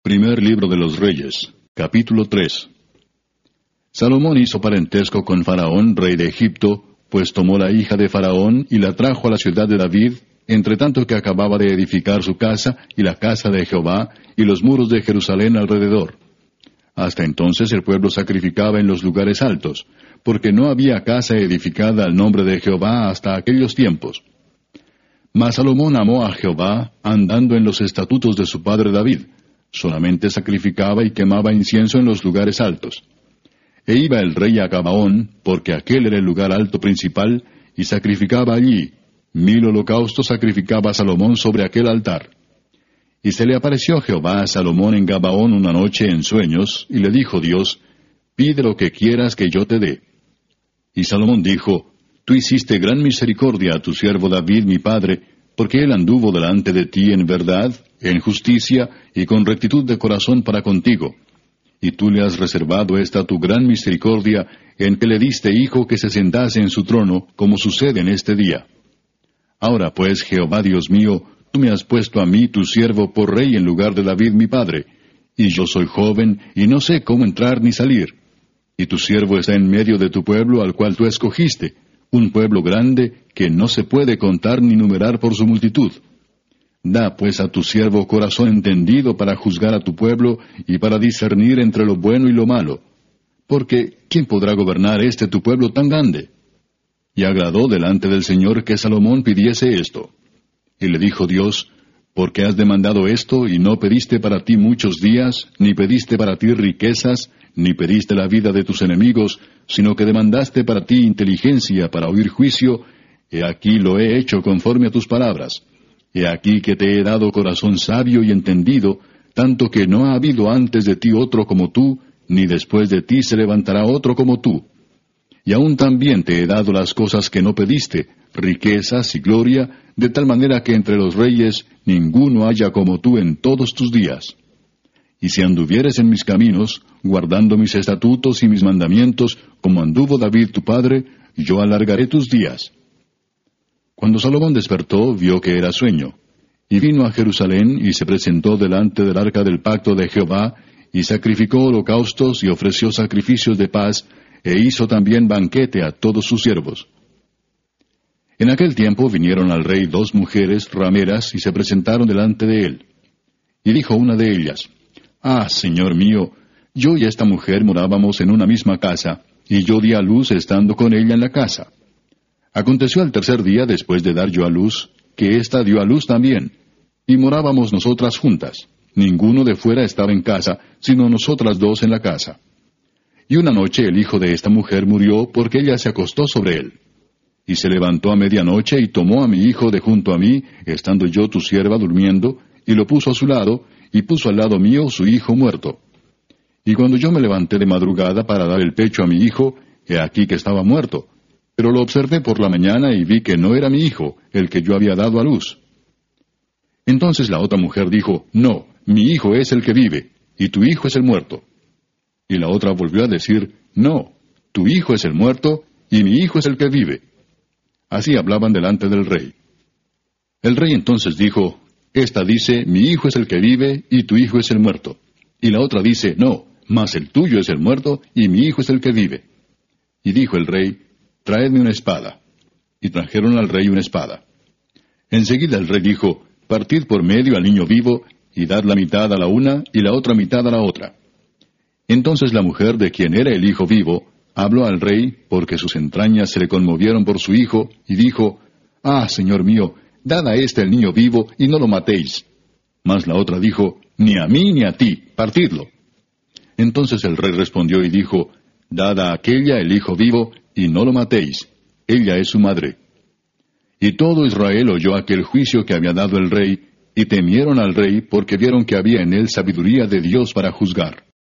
Primer libro de los Reyes, capítulo 3. Salomón hizo parentesco con Faraón, rey de Egipto, pues tomó la hija de Faraón y la trajo a la ciudad de David, entre tanto que acababa de edificar su casa y la casa de Jehová y los muros de Jerusalén alrededor. Hasta entonces el pueblo sacrificaba en los lugares altos, porque no había casa edificada al nombre de Jehová hasta aquellos tiempos. Mas Salomón amó a Jehová, andando en los estatutos de su padre David. Solamente sacrificaba y quemaba incienso en los lugares altos. E iba el rey a Gabaón, porque aquel era el lugar alto principal, y sacrificaba allí. 1000 holocaustos sacrificaba Salomón sobre aquel altar. Y se le apareció Jehová a Salomón en Gabaón una noche en sueños, y le dijo Dios, pide lo que quieras que yo te dé. Y Salomón dijo, tú hiciste gran misericordia a tu siervo David mi padre, porque él anduvo delante de ti en verdad, en justicia y con rectitud de corazón para contigo. Y tú le has reservado esta tu gran misericordia, en que le diste hijo que se sentase en su trono, como sucede en este día. Ahora pues, Jehová Dios mío, tú me has puesto a mí, tu siervo, por rey en lugar de David mi padre, y yo soy joven, y no sé cómo entrar ni salir. Y tu siervo está en medio de tu pueblo al cual tú escogiste, un pueblo grande que no se puede contar ni numerar por su multitud. Da pues a tu siervo corazón entendido para juzgar a tu pueblo y para discernir entre lo bueno y lo malo. Porque, ¿quién podrá gobernar tu pueblo tan grande? Y agradó delante del Señor que Salomón pidiese esto. Y le dijo Dios, ¿por qué has demandado esto y no pediste para ti muchos días, ni pediste para ti riquezas, ni pediste la vida de tus enemigos, sino que demandaste para ti inteligencia para oír juicio? He aquí lo he hecho conforme a tus palabras. He aquí que te he dado corazón sabio y entendido, tanto que no ha habido antes de ti otro como tú, ni después de ti se levantará otro como tú. Y aún también te he dado las cosas que no pediste, riquezas y gloria, de tal manera que entre los reyes ninguno haya como tú en todos tus días. Y si anduvieres en mis caminos, guardando mis estatutos y mis mandamientos, como anduvo David tu padre, yo alargaré tus días. Cuando Salomón despertó, vio que era sueño. Y vino a Jerusalén, y se presentó delante del arca del pacto de Jehová, y sacrificó holocaustos, y ofreció sacrificios de paz, e hizo también banquete a todos sus siervos. En aquel tiempo vinieron al rey 2 mujeres rameras, y se presentaron delante de él. Y dijo una de ellas, Ah, señor mío, yo y esta mujer morábamos en una misma casa, y yo di a luz estando con ella en la casa. Aconteció al tercer día, después de dar yo a luz, que ésta dio a luz también, y morábamos nosotras juntas. Ninguno de fuera estaba en casa, sino nosotras 2 en la casa. Y una noche el hijo de esta mujer murió, porque ella se acostó sobre él. Y se levantó a medianoche, y tomó a mi hijo de junto a mí, estando yo tu sierva durmiendo, y lo puso a su lado, y puso al lado mío su hijo muerto. Y cuando yo me levanté de madrugada para dar el pecho a mi hijo, he aquí que estaba muerto. Pero lo observé por la mañana y vi que no era mi hijo, el que yo había dado a luz. Entonces la otra mujer dijo, No, mi hijo es el que vive, y tu hijo es el muerto. Y la otra volvió a decir, No, tu hijo es el muerto, y mi hijo es el que vive. Así hablaban delante del rey. El rey entonces dijo, Esta dice, mi hijo es el que vive, y tu hijo es el muerto. Y la otra dice, No, mas el tuyo es el muerto, y mi hijo es el que vive. Y dijo el rey, Traedme una espada. Y trajeron al rey una espada. Enseguida el rey dijo, Partid por medio al niño vivo, y dad la mitad a la una, y la otra mitad a la otra. Entonces la mujer de quien era el hijo vivo, habló al rey, porque sus entrañas se le conmovieron por su hijo, y dijo, Ah, señor mío, dad a el niño vivo, y no lo matéis. Mas la otra dijo, Ni a mí ni a ti, partidlo. Entonces el rey respondió y dijo, Dad a aquella el hijo vivo, y no lo matéis. Ella es su madre. Y todo Israel oyó aquel juicio que había dado el rey, y temieron al rey, porque vieron que había en él sabiduría de Dios para juzgar.